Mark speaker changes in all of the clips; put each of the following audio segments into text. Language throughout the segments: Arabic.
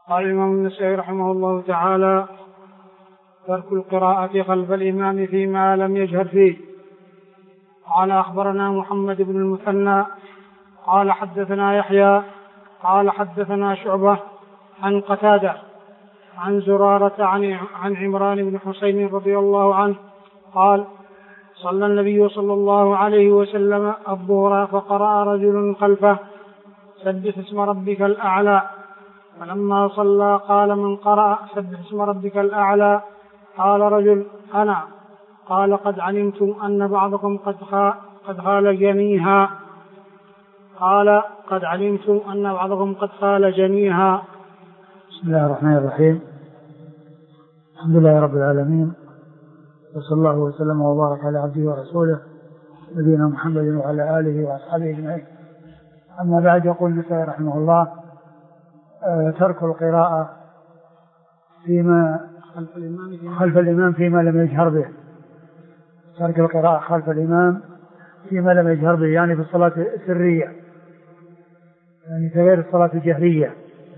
Speaker 1: قال الإمام النسائي رحمه الله تعالى: ترك القراءة خلف الإمام فيما لم يجهر فيه. قال: أخبرنا محمد بن المثنى قال حدثنا يحيى قال حدثنا شعبة عن قتادة عن زرارة عن عمران بن حسين رضي الله عنه قال: صلى النبي صلى الله عليه وسلم الظهر فقرأ رجل خلفه: سبح اسم ربك الأعلى. فلما صلى قال: من قرأ سبح اسم ربك الأعلى؟ قال رجل: أنا. قال: قد علمتم أن بعضكم قد خال جنيها. قال: قد علمتم أن بعضكم قد خال جنيها.
Speaker 2: بسم الله الرحمن الرحيم. الحمد لله رب العالمين، وصلى الله وسلم وبارك على عبده ورسوله نبينا محمد وعلى آله وأصحابه أجمعين. أما بعد، يقول النسائي رحمه الله: ترك القراءة فيما خلف الإمام فيما لم يجهر به. ترك القراءة خلف الإمام فيما لم يجهر به، يعني في الصلاة السرية، يعني في غير الصلاة الجهرية.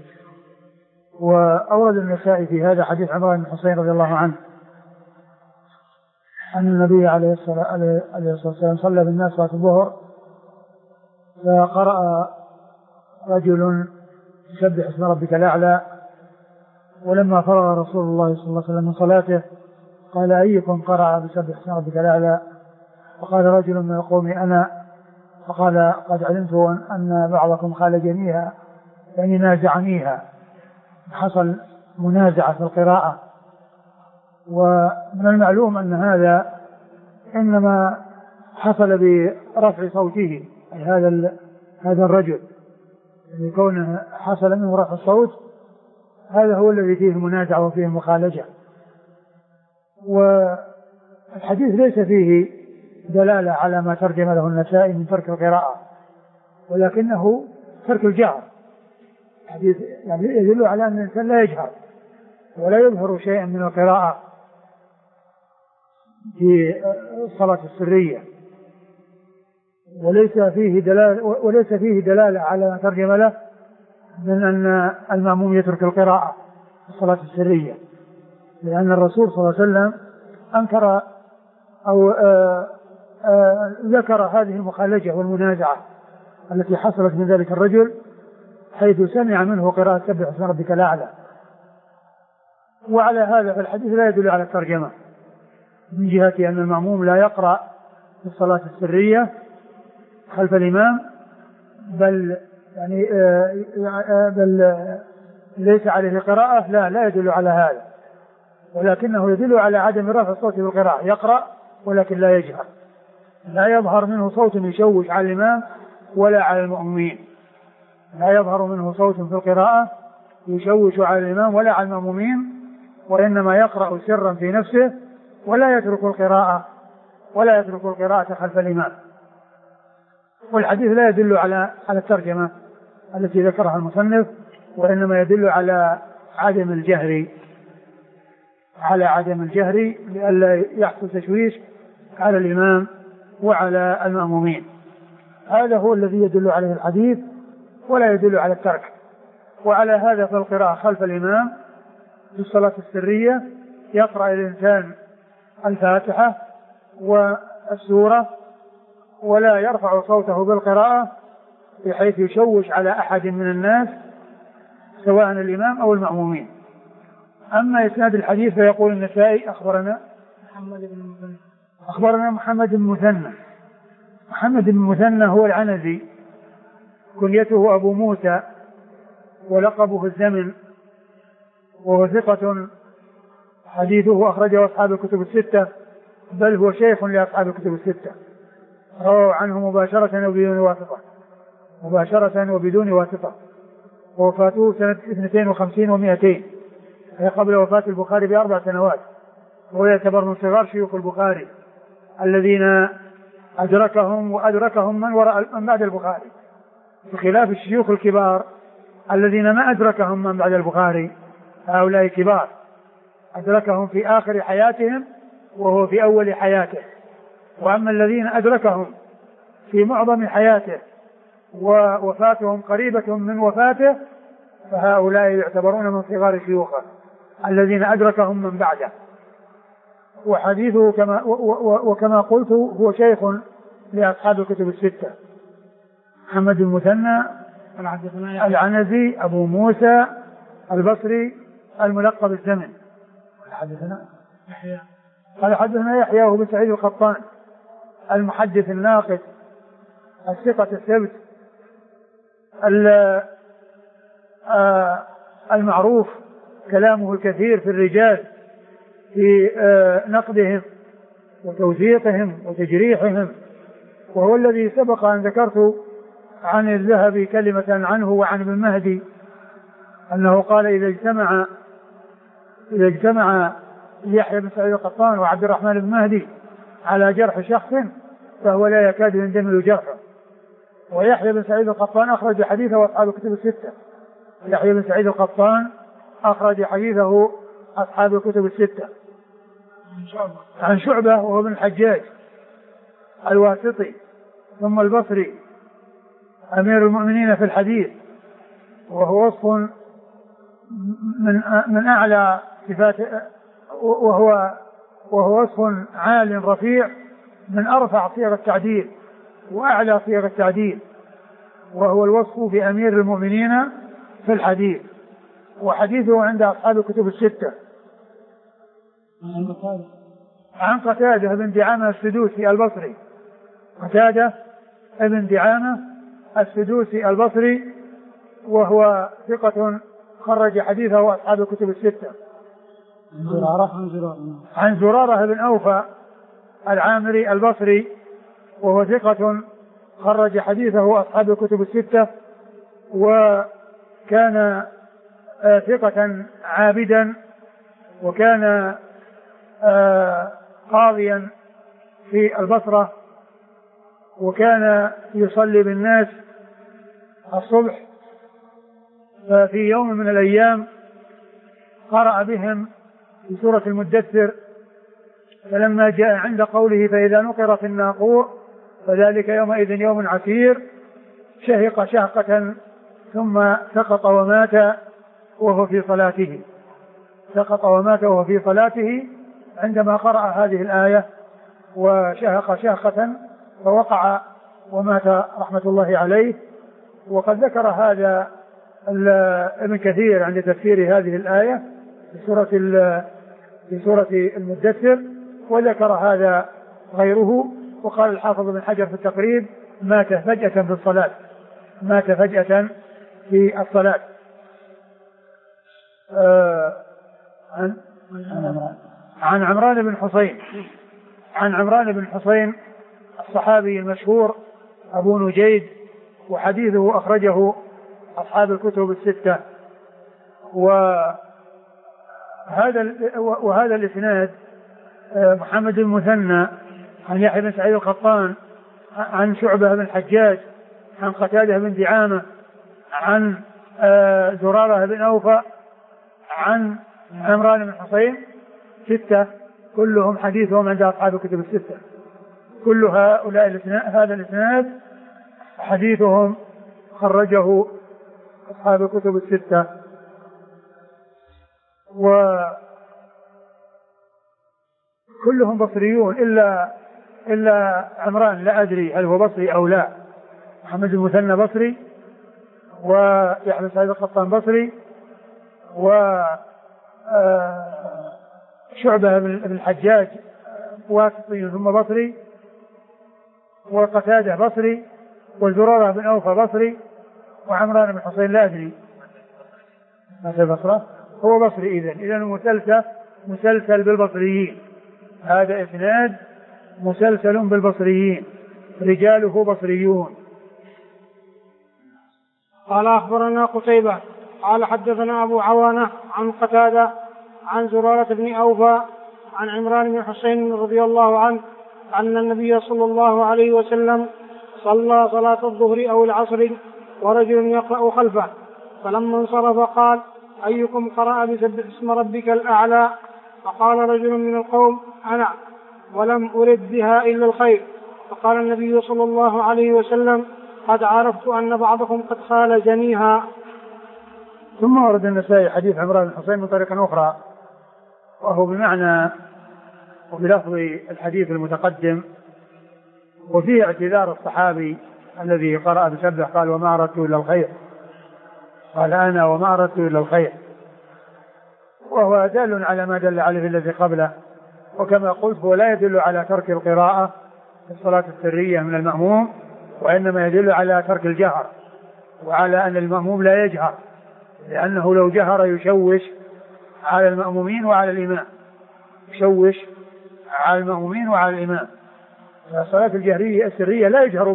Speaker 2: وأورد النسائي في هذا حديث عمران بن حسين رضي الله عنه أن النبي عليه الصلاة والسلام صلى بالناس صلاة الظهر، فقرأ رجل: سبح اسم ربك الأعلى. ولما فرغ رسول الله صلى الله عليه وسلم من صلاته قال: أيكم قرأ بسبح اسم ربك الأعلى؟ فقال رجل من القوم: أنا. فقال: قد علمت أن بعضكم خال جنيها، يعني نازعنيها، حصل منازعة في القراءة. ومن المعلوم أن هذا إنما حصل برفع صوته، أي هذا الرجل كونه حصل منه رفع الصوت، هذا هو الذي فيه المنازعة وفيه المخالجة. والحديث ليس فيه دلالة على ما ترجم له النسائي من ترك القراءة، ولكنه ترك الجهر. الحديث يعني يدل على أن الإنسان لا يجهر ولا يظهر شيئا من القراءة في الصلاة السرية، وليس فيه دلالة على ما ترجم له من أن المأموم يترك القراءة في الصلاة السرية، لأن الرسول صلى الله عليه وسلم أنكر أو ذكر هذه المخالجة والمنازعة التي حصلت من ذلك الرجل، حيث سمع منه قراءة سبح اسم ربك الأعلى. وعلى هذا فالحديث لا يدل على الترجمة من جهة أن المأموم لا يقرأ في الصلاة السرية خلف الإمام، بل ليس عليه قراءة، لا يدل على هذا، ولكنه يدل على عدم رفع الصوت بالقراءة. يقرأ ولكن لا يجهر، لا يظهر منه صوت يشوش على الإمام ولا على المأمومين. لا يظهر منه صوت في القراءة يشوش على الإمام ولا على المأمومين، وإنما يقرأ سرا في نفسه ولا يترك القراءة خلف الإمام. والحديث لا يدل على الترجمة التي ذكرها المصنف، وإنما يدل على عدم الجهر لئلا يحصل تشويش على الإمام وعلى المأمومين. هذا هو الذي يدل عليه الحديث، ولا يدل على الترك. وعلى هذا فالقراءة خلف الإمام في الصلاة السرية يقرأ الإنسان الفاتحة والسورة ولا يرفع صوته بالقراءة بحيث يشوش على أحد من الناس سواء الإمام أو المأمومين. أما إسناد الحديث فيقول النسائي: أخبرنا محمد بن مثنى. محمد بن مثنى هو العنزي، كنيته أبو موسى ولقبه الزمن، وهو ثقة حديثه أخرجه أصحاب الكتب الستة، بل هو شيخ لأصحاب الكتب الستة، رواه عنه مباشرة وبدون واسطة. ووفاته سنة 52 و200، هي قبل وفاة البخاري ب4 سنوات، وهو يعتبر من صغار شيوخ البخاري الذين أدركهم من بعد البخاري، بخلاف الشيوخ الكبار الذين ما أدركهم من بعد البخاري. هؤلاء كبار أدركهم في آخر حياتهم وهو في أول حياته، وأما الذين أدركهم في معظم حياته ووفاتهم قريبة من وفاته فهؤلاء يعتبرون من صغار شيوخه الذين أدركهم من بعده. وحديثه وكما قلت هو شيخ لأصحاب الكتب الستة. محمد بن المثنى العنزي أبو موسى البصري الملقب بالزمن. قال حدثنا يحيى وهو بن سعيد القطان المحدث الناقد الثقة الثبت المعروف كلامه الكثير في الرجال في نقدهم وتوثيقهم وتجريحهم، وهو الذي سبق أن ذكرت عن الذهبي كلمة عنه وعن ابن مهدي أنه قال إذا اجتمع يحيى بن سعيد القطان وعبد الرحمن بن مهدي على جرح شخص فهو لا يكاد يندمل جرحه. ويحيى بن سعيد القطان أخرج حديثه أصحاب الكتب الستة. يحيى بن سعيد القطان أخرج حديثه أصحاب الكتب الستة عن شعبة وهو ابن الحجاج الواسطي ثم البصري أمير المؤمنين في الحديث، وهو وصف من أعلى صفات، وهو وصف عال رفيع من أرفع صيغ التعديل وأعلى صيغ التعديل، وهو الوصف بأمير المؤمنين في الحديث. وحديثه عند أصحاب الكتب الستة. عن قتادة بن دعامة السدوسي البصري. قتادة بن دعامة السدوسي البصري وهو ثقة خرج حديثه أصحاب الكتب الستة. عن زرارة بن أوفى العامري البصري وهو ثقة خرج حديثه أصحاب الكتب الستة، وكان ثقة عابدا، وكان قاضيا في البصرة، وكان يصلي بالناس الصبح. ففي يوم من الأيام قرأ بهم في سورة المدثر، فلما جاء عند قوله فإذا نقر في الناقور فذلك يومئذ يوم عسير شهق شهقة ثم سقط ومات وهو في صلاته. سقط ومات وهو في صلاته عندما قرأ هذه الآية وشهق شهقة فوقع ومات رحمة الله عليه. وقد ذكر هذا ابن كثير عند تفسير هذه الآية في سورة المدثر، وذكر هذا غيره. وقال الحافظ بن حجر في التقريب مات فجأة في الصلاة. مات فجأة في الصلاة. عن عمران بن حسين. عن عمران بن حسين الصحابي المشهور أبو نجيد، وحديثه أخرجه أصحاب الكتب الستة. وهذا الإسناد محمد بن المثنى عن يحيى بن سعيد القطان عن شعبة بن الحجاج عن قتادة بن دعامة عن زرارة بن أوفى عن عمران بن حسين ستة، كلهم حديثهم عند أصحاب الكتب الستة. كل هذا الإسناد حديثهم خرجه أصحاب الكتب الستة. وكلهم بصريون إلا عمران، لا أدري هل هو بصري أو لا. محمد المثنى بصري، ويحيى بن سعيد القطان بصري، وشعبة بن الحجاج واسطي ثم بصري، وقتادة بصري، وزرارة بن أوفى بصري، وعمران بن حسين لا أدري ماذا بصره، هو بصري. إذن مسلسل بالبصريين. هذا إسناد مسلسل بالبصريين، رجاله بصريون.
Speaker 1: قال أخبرنا قتيبة قال حدثنا أبو عوانة عن قتادة عن زرارة بن أوفى عن عمران بن حسين رضي الله عنه أن النبي صلى الله عليه وسلم صلى صلاة الظهر أو العصر ورجل يقرأ خلفه، فلما انصرف قال أيكم قرأ بسبح اسم ربك الأعلى؟ فقال رجل من القوم أنا، ولم أرد بها إلا الخير. فقال النبي صلى الله عليه وسلم قد عرفت أن بعضكم قد خال جنيها.
Speaker 2: ثم ورد النسائي حديث عمران بن حصين من طريق أخرى وهو بمعنى وبلفظ الحديث المتقدم، وفيه اعتذار الصحابي الذي قرأ بسبح قال وما أردت إلا الخير، قال أنا وما أردت إلا الخير، وهو دال على ما دل عليه الذي قبله. وكما قلت هو لا يدل على ترك القراءة في الصلاة السرية من المأموم، وإنما يدل على ترك الجهر، وعلى أن المأموم لا يجهر، لأنه لو جهر يشوش على المأمومين وعلى الإمام، يشوش على المأمومين وعلى الإمام. الصلاة الجهرية السرية لا يجهر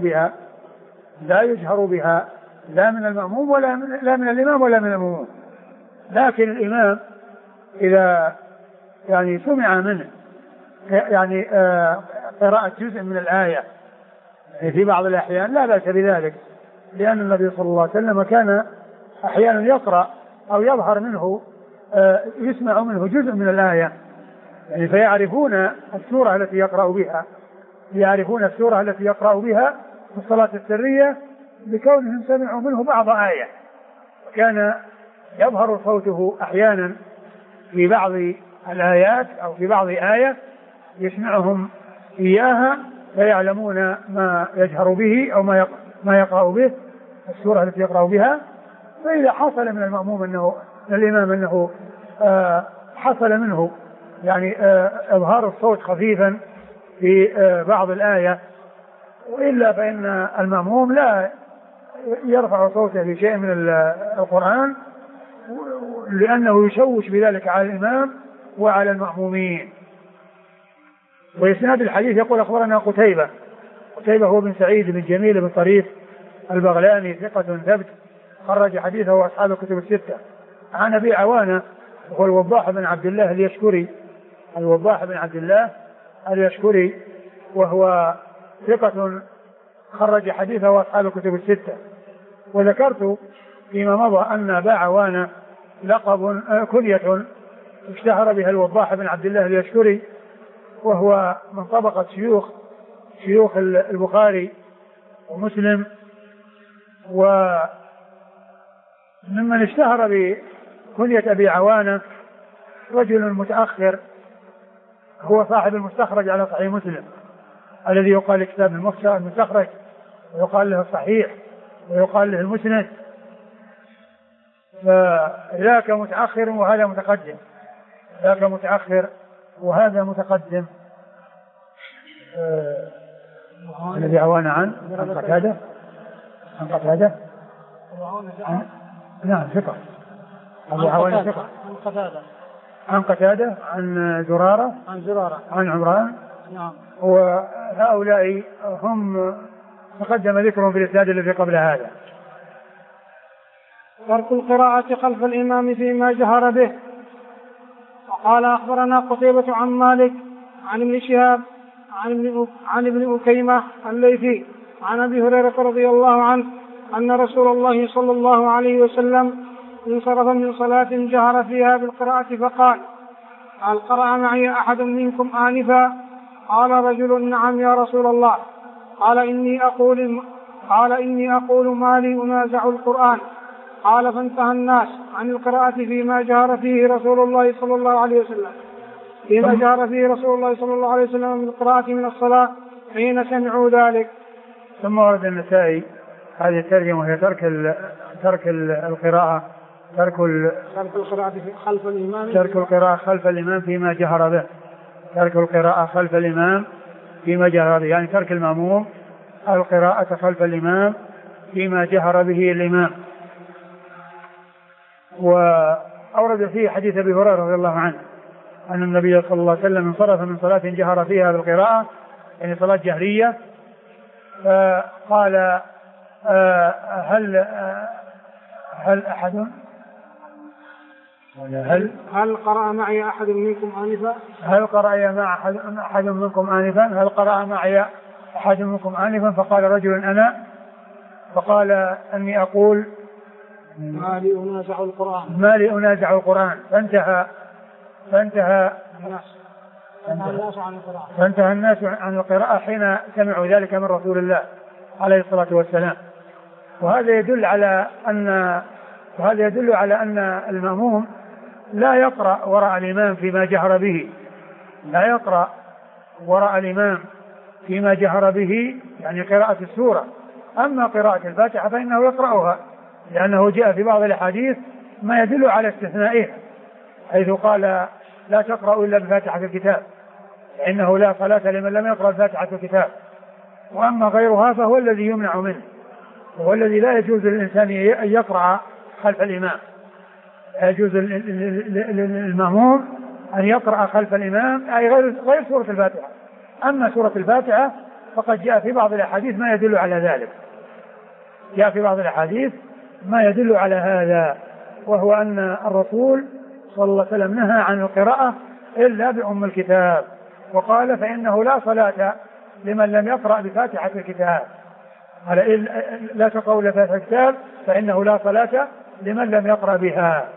Speaker 2: بها لا من المأموم لا من الإمام ولا من المأموم. لكن الإمام إذا يعني سمع منه يعني قراءة جزء من الآية في بعض الأحيان لا بأس بذلك، لأن النبي صلى الله عليه وسلم كان أحيانا يقرأ أو يظهر منه يسمع منه جزء من الآية، يعني فيعرفون السورة التي يقرأ بها في الصلاة السرية بكونهم سمعوا منه بعض آية، وكان يظهر صوته أحيانا في بعض الآيات أو في بعض آية يسمعهم إياها فيعلمون ما يجهر به أو ما يقرأ به السورة التي يقرأ بها. فإذا حصل من المأموم الإمام أنه حصل منه يعني إظهار الصوت خفيفا في بعض الآية، وإلا فإن المأموم لا يرفع صوته في شيء من القرآن، لأنه يشوش بذلك على الإمام وعلى المأمومين. وإسناد الحديث يقول أخبرنا قتيبة هو بن سعيد بن جميل بن طريف البغلاني ثقة ثبت خرج حديثه أصحاب الكتب الستة. عن أبي عوانة هو الوضاح بن عبد الله اليشكري وهو ثقة خرج حديثه أصحاب الكتب الستة. وذكرت فيما مضى أن أبا عوانة لقب كنية اشتهر بها الوضاح بن عبد الله اليشكري، وهو من طبقة شيوخ البخاري ومسلم، وممن اشتهر بكنية أبي عوانة رجل متأخر هو صاحب المستخرج على صحيح مسلم الذي يقال كتاب المستخرج، ويقال له الصحيح، ويقال له المسند. فذاك متأخر وهذا متقدم، الذي عوان عن قتادة نعم ثقة، أبو عوان ثقة عن قتادة عن زرارة عن عمران.
Speaker 1: نعم.
Speaker 2: وهؤلاء هم تقدم ذكرهم في الإسناد الذي قبل هذا.
Speaker 1: ترك القراءة خلف الإمام فيما جهر به. وقال أخبرنا قتيبة عن مالك عن ابن شهاب عن ابن أكيمة الليثي عن أبي هريرة رضي الله عنه أن رسول الله صلى الله عليه وسلم انصرف من صلاة جهر فيها بالقراءة فقال: هل قرأ معي أحد منكم آنفا؟ قال رجل: نعم يا رسول الله. قال إني أقول ما لي أنازع القرآن. قال: فانتهى الناس عن القراءة فيما جهر فيه رسول الله صلى الله عليه وسلم من القراءة من الصلاة حين سمعوا ذلك.
Speaker 2: ثم ورد النسائي هذه الترجمة وهي ترك القراءة خلف الإمام فيما جهر به. ترك القراءة خلف الإمام فيما جهر به، يعني ترك المأموم القراءة خلف الإمام فيما جهر به الإمام. وأورد فيه حديث أبي هريرة رضي الله عنه أن النبي صلى الله عليه وسلم انصرف من صلاة جهر فيها بالقراءة، يعني صلاة جهرية، فقال:
Speaker 1: هل قرأ معي أحد منكم آنفا؟
Speaker 2: فقال رجل: أنا. فقال: أني أقول
Speaker 1: ما لي أنازع القرآن.
Speaker 2: فانتهى الناس عن القراءة حين سمعوا ذلك من رسول الله عليه الصلاة والسلام. وهذا يدل على أن وهذا يدل على أن المأموم لا يقرأ وراء الإمام فيما جهر به، لا يقرأ وراء الإمام فيما جهر به يعني قراءة السورة. أما قراءة الفاتحة فإنه يقرأها، لأنه جاء في بعض الأحاديث ما يدل على استثنائها، حيث قال لا تقرأوا إلا بفاتحة الكتاب، فإنه لا صلاة لمن لم يقرأ فاتحة الكتاب. وأما غيرها فهو الذي يمنع منه، وهو الذي لا يجوز للإنسان أن يقرأ خلف الإمام. لا يجوز للمأموم أن يقرأ خلف الإمام أي غير سورة الفاتحة. أما سورة الفاتحة فقد جاء في بعض الأحاديث ما يدل على ذلك، جاء في بعض الأحاديث ما يدل على هذا، وهو أن الرسول صلى الله عليه وسلم نهى عن القراءة إلا بأم الكتاب، وقال فإنه لا صلاة لمن لم يقرأ بفاتحة الكتاب، قال لا تقرأوا إلا بفاتحة الكتاب فإنه لا صلاة لمن لم يقرأ بها.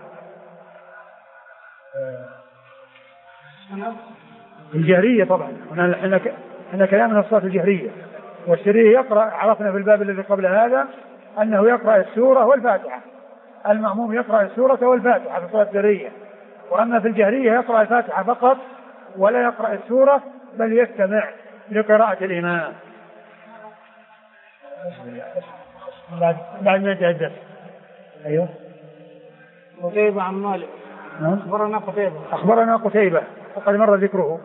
Speaker 2: الجهرية طبعا هنا كلامنا الصلاة الجهرية، والسرية يقرأ، عرفنا في الباب الذي قبل هذا أنه يقرأ السورة والفاتحة، المأموم يقرأ السورة والفاتحة في الصلاة السرية، وأما في الجهرية يقرأ الفاتحة فقط ولا يقرأ السورة بل يستمع لقراءة الإمام. بعد ما يتحدث. أيوه.
Speaker 1: قتيبة عن مالك.
Speaker 2: أخبرنا قتيبة وقد مر ذكره.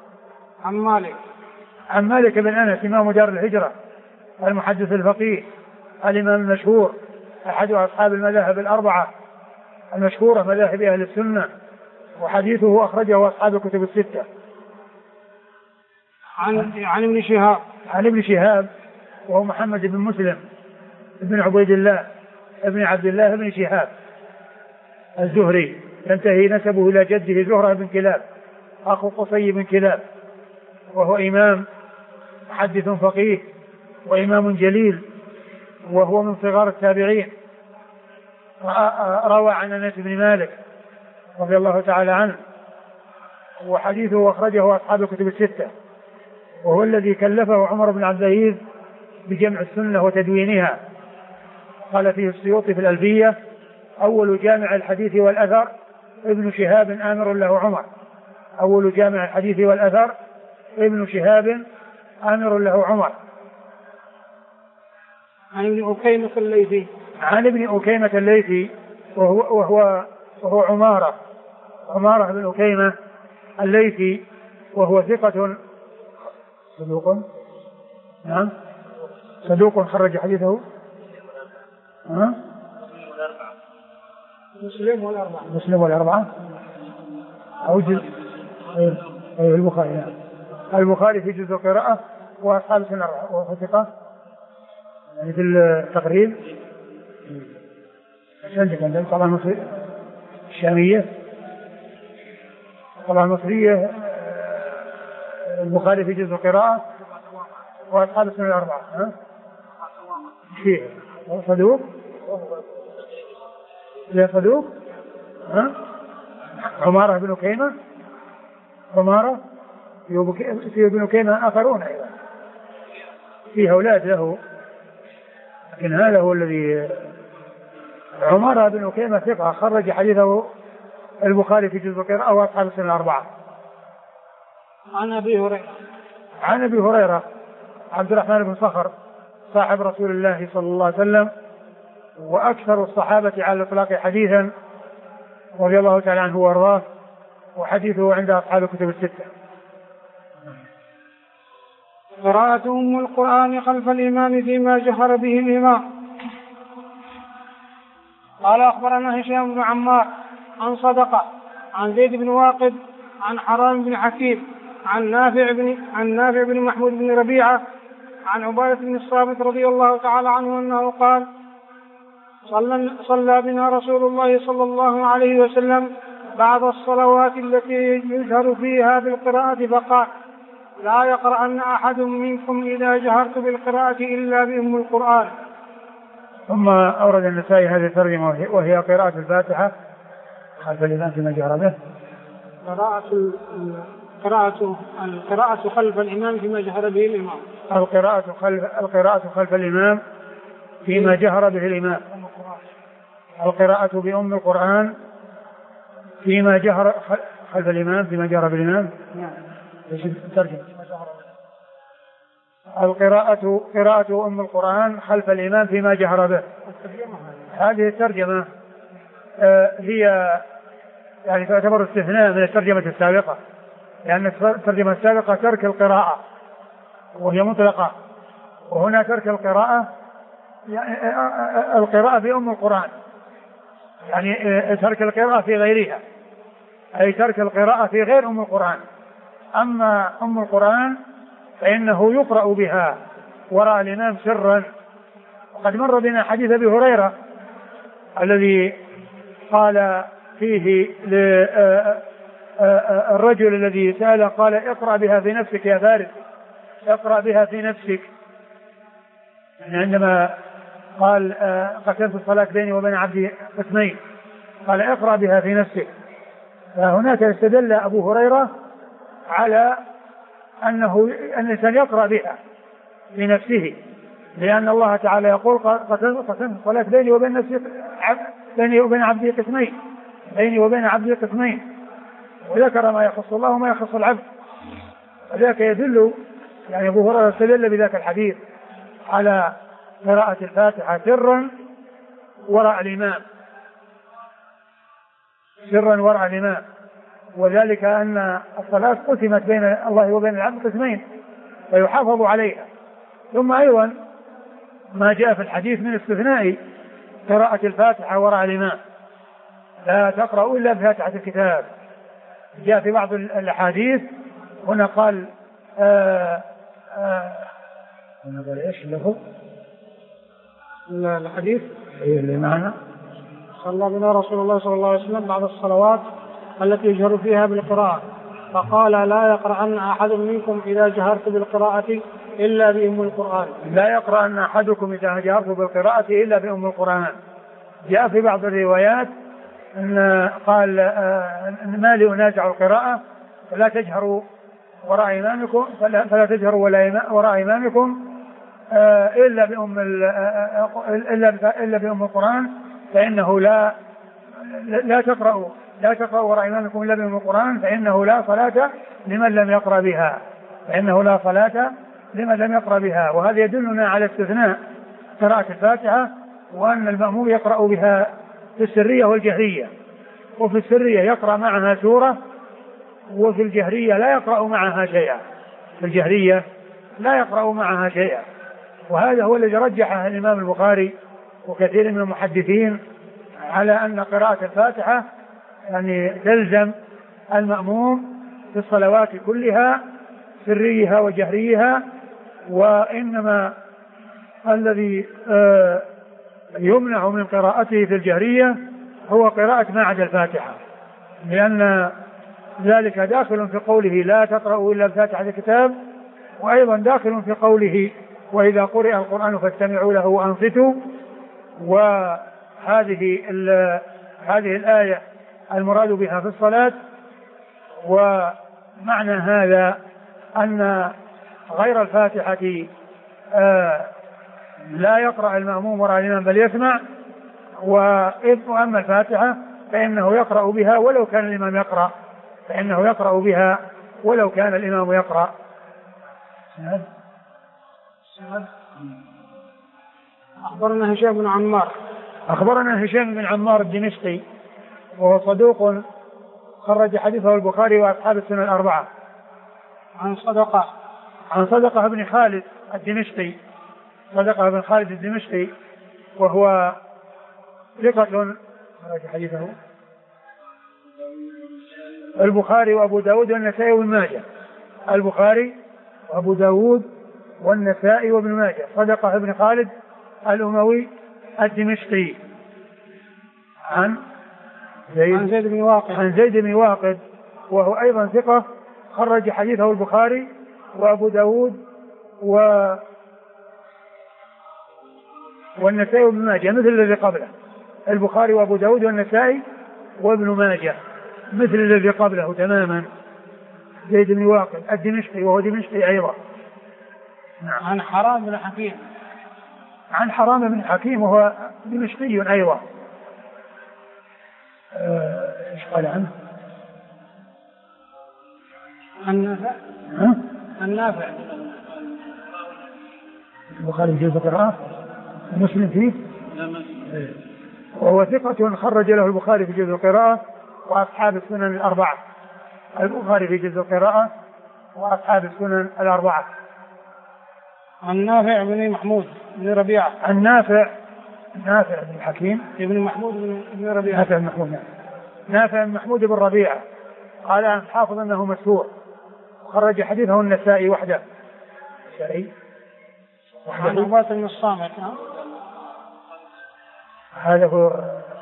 Speaker 2: عن مالك بن أنس إمام دار الهجرة المحدث الفقيه الإمام المشهور أحد أصحاب المذاهب الأربعة المشهورة مذاهب أهل السنة، وحديثه أخرجه أصحاب الكتب الستة. عن ابن شهاب وهو محمد بن مسلم بن عبيد الله ابن عبد الله بن شهاب الزهري، ينتهي نسبه إلى جده زهرة بن كلاب أخو قصي بن كلاب، وهو إمام محدث فقيه وإمام جليل، وهو من صغار التابعين، روى عن أنس بن مالك رضي الله تعالى عنه، وحديثه أخرجه أصحاب الكتب الستة، وهو الذي كلفه عمر بن عبد العزيز بجمع السنة وتدوينها. قال فيه السيوطي في الألفية: أول جامع الحديث والأثر ابن شهاب آمر له عمر. أول جامع الحديث والأثر ابن شهاب آمر له عمر.
Speaker 1: عن ابن أكيمة الليثي.
Speaker 2: عن ابن أكيمة الليثي وهو عمارة بن أكيمة الليثي، وهو ثقة صدوق. نعم صدوق خرج حديثه مسلم والأربعة أو جزء البخاري. نعم البخاري في جزء القراءة وأصحاب السنن الأربعة، وهو ثقة يعني في التقريب. طبعا المصري الشامية، طبعا المصرية البخاري في جزء القراءة وأصحاب السنن الأربعة. فيه صدوق يا صدوق. عمارة بن أكيمة، عمارة في ابن أكيمة آخرون أيضا فيه أولاد له، لكن هذا هو الذي عمارة بن أكيمة ثقة خرج حديثه البخاري في جزء القراءة وأصحاب السنن الأربعة. عن أبي هريرة عبد الرحمن بن صخر صاحب رسول الله صلى الله عليه وسلم وأكثر الصحابة على الإطلاق حديثا رضي الله تعالى عنه وارضاه، وحديثه عند أصحاب الكتب الستة.
Speaker 1: قراءة أم القرآن خلف الإمام فيما جهر به الإمام. قال أخبرنا هشام بن عمار عن صدقة عن زيد بن واقد عن حرام بن حكيم عن نافع بن محمود بن ربيعة عن عبادة بن الصامت رضي الله تعالى عنه أنه قال: صلى بنا رسول الله صلى الله عليه وسلم بعض الصلوات التي يجهر فيها بالقراءة فقال: لا يقرأن أحد منكم إذا جهرت بالقراءة إلا بأم القرآن.
Speaker 2: ثم أورد النسائي هذه الترجمة وهي قراءة الفاتحة خلف الإمام فيما جهر به.
Speaker 1: القراءة خلف الإمام فيما جهر به الإمام.
Speaker 2: القراءة خلف الإمام فيما جهر به الإمام. القراءة بأم القرآن فيما جهر خلف الإمام فيما جهر بالإمام. قراءة أم القرآن خلف الإمام فيما جهر به. هذه الترجمة هي يعني تعتبر استثناء من الترجمة السابقة، لأن الترجمة السابقة ترك القراءة وهي مطلقة، وهنا ترك القراءة القراءة بأم القرآن، يعني ترك القراءة في غيرها، أي ترك القراءة في غير أم القرآن. أما أم القرآن فإنه يقرأ بها وراء الإمام سرا. وقد مر بنا حديث أبي هريرة الذي قال فيه الرجل الذي سأل قال اقرأ بها في نفسك يا فارس، اقرأ بها في نفسك، يعني عندما قال قسمت الصلاة بيني وبين عبدي قسمين، قال اقرأ بها في نفسك. فهناك استدل أبو هريرة على أنه الإنسان يقرأ بها في نفسه، لأن الله تعالى يقول قسمت الصلاة بيني وبين عبدي قسمين، بيني وبين عبدي قسمين، وذكر ما يخص الله وما يخص العبد. وذاك يدل يعني أبو هريرة استدل بذاك الحديث على قراءة الفاتحة سرا وراء الإمام، سرا وراء الإمام، وذلك أن الصلاة قسمت بين الله وبين العبد قسمين فيحافظ عليها. ثم أيضا ما جاء في الحديث من استثناء قراءة الفاتحة وراء الإمام، لا تقرأوا إلا بفاتحة الكتاب. جاء في بعض الأحاديث هنا قال هنا قال إيش اللفظ
Speaker 1: الحديث
Speaker 2: اللي معنا؟
Speaker 1: صلى بنا رسول الله صلى الله عليه وسلم بعد الصلوات التي يجهر فيها بالقراءة، فقال لا يقرأن أحد منكم إذا جهرت بالقراءة إلا بأم القرآن.
Speaker 2: لا يقرأن أحدكم إذا جهرت بالقراءة إلا بأم القرآن. جاء في بعض الروايات أن قال ما لي أنازع القراءة فلا تجهروا وراء إمامكم فلا تجهروا وراء إمامكم إلا بأم القرآن، فإنه لا تقرأوا وراء إمامكم إلا بأم القرآن، فإنه لا صلاة لمن لم يقرأ بها، وهذا يدلنا على استثناء قراءة الفاتحة، وأن المأموم يقرأ بها في السرية والجهرية. وفي السرية يقرأ معها سورة، وفي الجهرية لا يقرأ معها شيئا. وهذا هو الذي رجحه الإمام البخاري وكثير من المحدثين على أن قراءة الفاتحة يعني تلزم المأموم في الصلوات كلها سريها وجهريها، وإنما الذي يمنع من قراءته في الجهرية هو قراءة ما عدا الفاتحة، لأن ذلك داخل في قوله لا تقرأوا إلا بفاتحة الكتاب، وأيضا داخل في قوله وإذا قرئ القرآن فاستمعوا له وأنصتوا. وهذه الآية المراد بها في الصلاة. ومعنى هذا أن غير الفاتحة لا يقرأ المأموم وراء الإمام بل يسمع، وأما الفاتحة فإنه يقرأ بها ولو كان الإمام يقرأ، أخبرنا هشام بن عمار الدمشقي وهو صدوق خرج حديثه البخاري وأصحاب السنن الأربعة. عن صدقة بن خالد الدمشقي وهو ثقة خرج حديثه البخاري وأبو داود والنسائي وابن ماجه. صدقة بن خالد الأموي الدمشقي عن زيد بن واقد وهو أيضا ثقة خرج حديثه البخاري وأبو داود والنسائي وابن ماجه مثل الذي قبله. البخاري وأبو داود والنسائي وابن ماجه مثل الذي قبله تماما. زيد بن واقد الدمشقي وهو دمشقي أيضا.
Speaker 1: عن حرام بن حكيم
Speaker 2: وهو دمشقي أيضا. ايش قال عنه؟
Speaker 1: النافع
Speaker 2: البخاري في جزء القراءة ومسلم فيه، وهو ثقة خرج له البخاري في جزء القراءة وأصحاب السنن الأربعة. البخاري في جزء القراءة وأصحاب السنن الأربعة.
Speaker 1: النافع بن محمود بن ربيعة.
Speaker 2: النافع بن حكيم
Speaker 1: ابن محمود بن ربيعة.
Speaker 2: نافع بن محمود بن ربيعة قال عن حافظ أنه مشهور، خرج حديثه النسائي وحده.
Speaker 1: عن عبادة بن الصامت.
Speaker 2: هذا هو.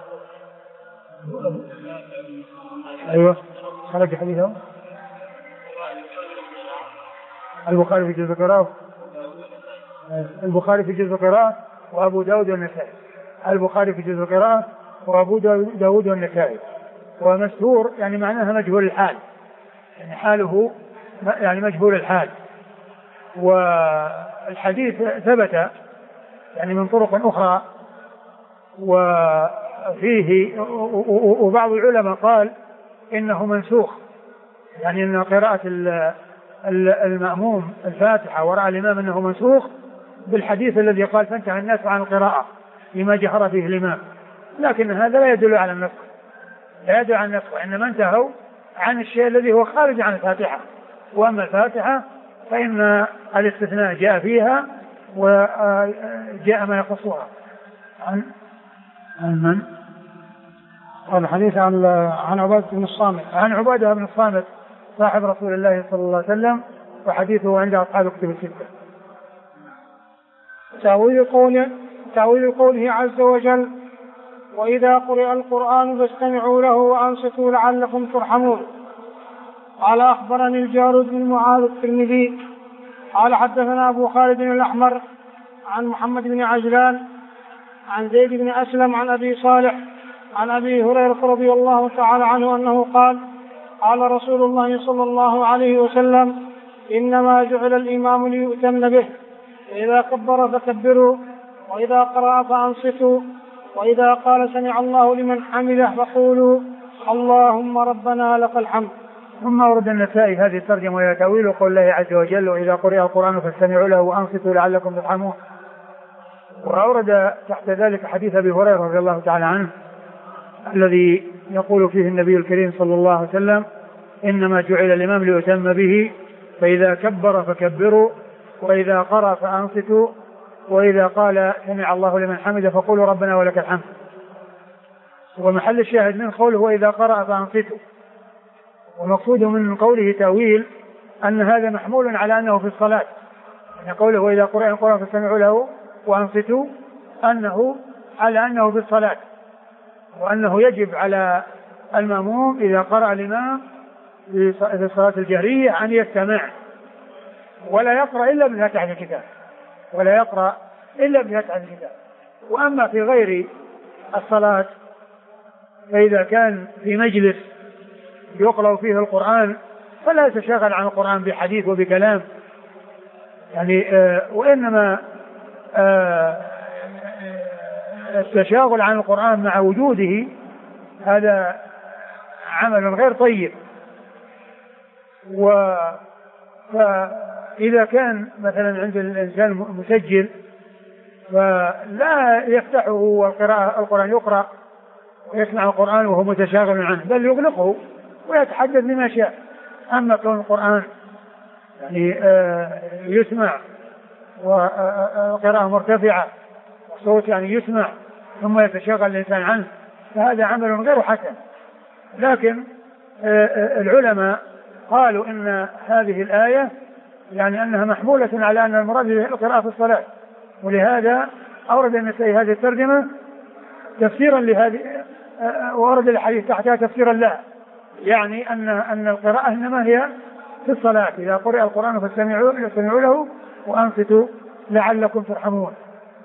Speaker 2: أيوة خرج حديثه البخاري في جزء القراءة. البخاري في جزء القراءة وأبو داود والنسائي. البخاري في جزء القراءة وأبو داود والنسائي. ومشهور يعني معناها مجهول الحال، يعني حاله يعني مجهول الحال. والحديث ثبت يعني من طرق أخرى وفيه، وبعض العلماء قال إنه منسوخ، يعني أن قراءة المأموم الفاتحة وراء الإمام أنه منسوخ بالحديث الذي قال فانتهى الناس عن القراءة لما جهر فيه الإمام. لكن هذا لا يدل على النسخ، لا يدل على النسخ، وإنما انتهوا عن الشيء الذي هو خارج عن الفاتحة. وأما الفاتحة فإن الاستثناء جاء فيها وجاء ما يخصها. عن من؟
Speaker 1: الحديث عن عبادة بن الصامت.
Speaker 2: عن عبادة بن الصامت صاحب رسول الله صلى الله عليه وسلم، وحديثه عند أصحاب الكتب الستة.
Speaker 1: تأويل قوله عز وجل: وإذا قرئ القرآن فاستمعوا له وأنصتوا لعلكم ترحمون. قال أخبرني الجارود بن معاذ الترمذي قال حدثنا أبو خالد الأحمر عن محمد بن عجلان عن زيد بن أسلم عن أبي صالح عن أبي هريرة رضي الله تعالى عنه أنه قال: قال رسول الله صلى الله عليه وسلم: إنما جعل الإمام ليؤتم به، فإذا كبر فكبروا، وإذا قرأ فأنصتوا، وإذا قال سمع الله لمن حمده فقولوا اللهم ربنا لك الحمد.
Speaker 2: ثم ورد النسائي هذه الترجمة وهي تأويل قول الله عز وجل: وإذا قرئ القرآن فاستمعوا له وأنصتوا لعلكم ترحمون. وأورد تحت ذلك حديث أبي هريرة رضي الله تعالى عنه الذي يقول فيه النبي الكريم صلى الله عليه وسلم: إنما جعل الإمام ليؤتم به، فإذا كبر فكبروا، وإذا قرأ فأنصتوا، وإذا قال سمع الله لمن حمده فقولوا ربنا ولك الحمد. ومحل الشاهد من قوله وإذا قرأ فأنصتوا، ومقصوده من قوله تأويل أن هذا محمول على أنه في الصلاة، يعني قوله وإذا قرأ القرآن فاستمعوا له وأنصتوا أنه على أنه في الصلاة، وأنه يجب على المأموم إذا قرأ الإمام في الصلاة الجهرية أن يستمع ولا يقرأ إلا بفاتحة الكتاب، وأما في غير الصلاة فإذا كان في مجلس يقرأ فيه القرآن فلا يتشاغل عن القرآن بحديث وبكلام، يعني وإنما التشاغل عن القرآن مع وجوده هذا عمل غير طيب. فإذا كان مثلا عند الإنسان مسجل فلا يفتحه والقرآن يقرأ ويسمع القرآن وهو متشاغل عنه، بل يغلقه ويتحدث بما شاء. أما كون القرآن يعني يسمع وقراءة مرتفعة وصوت يعني يسمع ثم يتشاغل الإنسان عنه فهذا عمل غير حسن. لكن العلماء قالوا إن هذه الآية يعني أنها محمولة على أن المراد القراءة في الصلاة، ولهذا أورد النسائي هذه الترجمة تفسيرا لهذه، وأورد الحديث تحتها تفسيرا لها، يعني أن القراءة إنما هي في الصلاة، إذا قرئ القرآن فاستمعوا له وأنصتوا لعلكم ترحمون.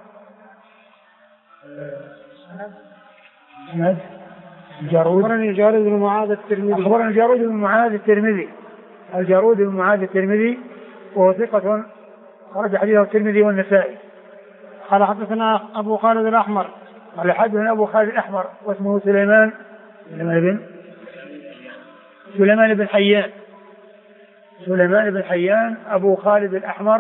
Speaker 1: أخبرني الجارود بن معاذ الترمذي.
Speaker 2: الجارود بن معاذ الترمذي وهو ثقة خرج حديثه الترمذي والنسائي.
Speaker 1: قال حدثنا أبو خالد الأحمر
Speaker 2: واسمه سليمان سليمان بن حيان. سليمان بن حيان أبو خالد الأحمر،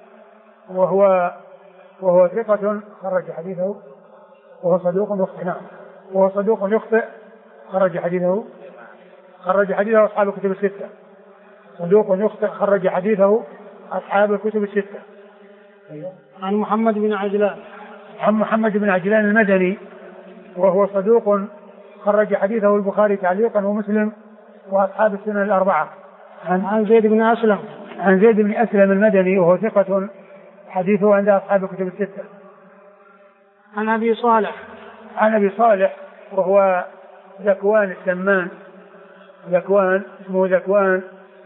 Speaker 2: وهو ثقة خرج حديثه، وهو صدوق يخطئ. نعم، وهو صدوق يخطئ، خرج حديثه أصحاب الكتب الستة. صدوق يخطئ، خرج حديثه أصحاب الكتب الستة.
Speaker 1: عن محمد بن عجلان
Speaker 2: المدني، وهو صدوق خرج حديثه البخاري تعليقا ومسلم وأصحاب السنن الأربعة.
Speaker 1: عن زيد بن أسلم
Speaker 2: المدني، وهو ثقة حديثه عند أصحاب الكتب الستة.
Speaker 1: عن أبي صالح
Speaker 2: وهو ذكوان السمان، اسمه ذكوان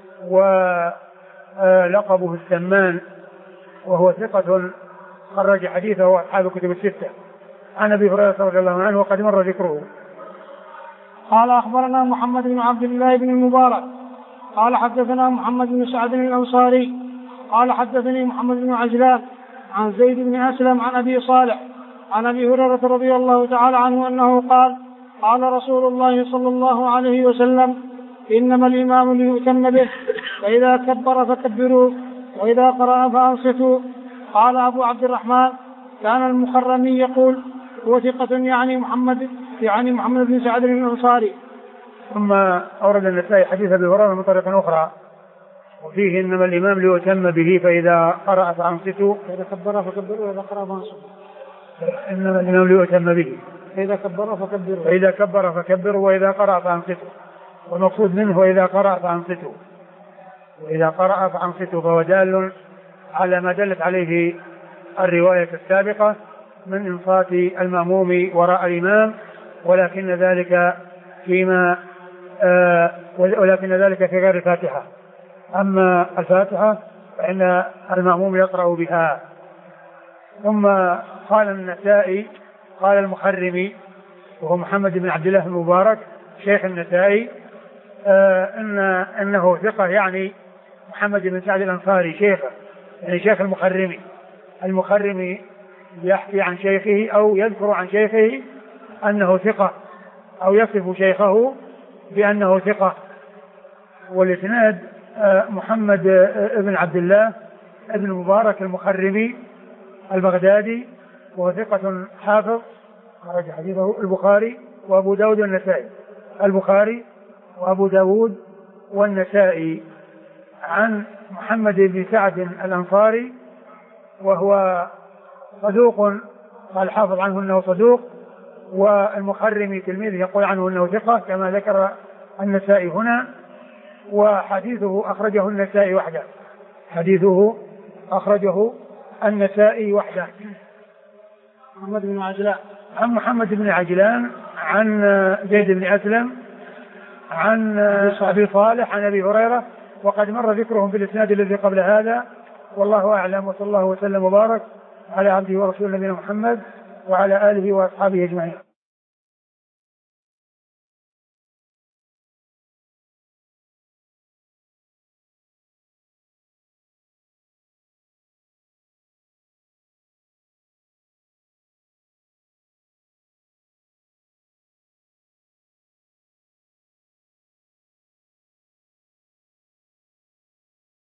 Speaker 2: ولقبه السمان، وهو ثقة خرج حديثه أصحاب الكتب الستة. عن أبي هريرة رضي الله عنه وقد مر ذكره.
Speaker 1: قال أخبرنا محمد بن عبد الله بن المبارك قال حدثنا محمد بن سعد الأنصاري قال حدثني محمد بن عجلان عن زيد بن أسلم عن أبي صالح عن أبي هريرة رضي الله تعالى عنه أنه قال قال رسول الله صلى الله عليه وسلم إنما الإمام ليؤتم به، فإذا كبر فكبروا وإذا قرأ فأنصتوا. قال أبو عبد الرحمن كان المخرمي يقول هو ثقة يعني محمد بن سعد الأنصاري.
Speaker 2: ثم أورد النسائي حديث أبي هريرة من طريق أخرى وفيه إنما الإمام ليؤتم به فإذا قرأ فأنصتوا،
Speaker 1: فإذا كبر فكبروا وإذا قرأ فأنصتوا.
Speaker 2: إنما الإمام ليؤتم به
Speaker 1: فإذا كبر
Speaker 2: فكبروا وإذا قرأ فأنصتوا، والمقصود منه وإذا قرأ فأنصتوا، فهو دال على ما دلت عليه الرواية السابقة من إنصات المأموم وراء الإمام، ولكن ذلك في غير الفاتحة. أما الفاتحة فإن المأموم يقرأ بها. ثم قال النسائي قال المخرمي وهو محمد بن عبد الله المبارك شيخ النسائي إنه ثقة، يعني محمد بن سعد الأنصاري شيخه، يعني شيخ المخرمي يحكي عن شيخه أو يذكر عن شيخه أنه ثقة أو يصف شيخه بأنه ثقة. والإسناد محمد بن عبد الله بن المبارك المخرمي البغدادي، وهو ثقة حافظ خرج حديثه البخاري وأبو داود والنسائي، البخاري وأبو داود والنسائي. عن محمد بن سعد الأنصاري وهو صدوق، قال حافظ عنه أنه صدوق، والمخرمي تلميذه يقول عنه أنه ثقة كما ذكر النسائي هنا، وحديثه أخرجه النسائي وحده. عن محمد بن عجلان عن زيد بن أسلم عن أبي صالح عن أبي هريرة، وقد مر ذكرهم في الإسناد الذي قبل هذا. والله أعلم، وصلى الله وسلم وبارك على عبده ورسوله نبينا محمد وعلى آله وأصحابه أجمعين.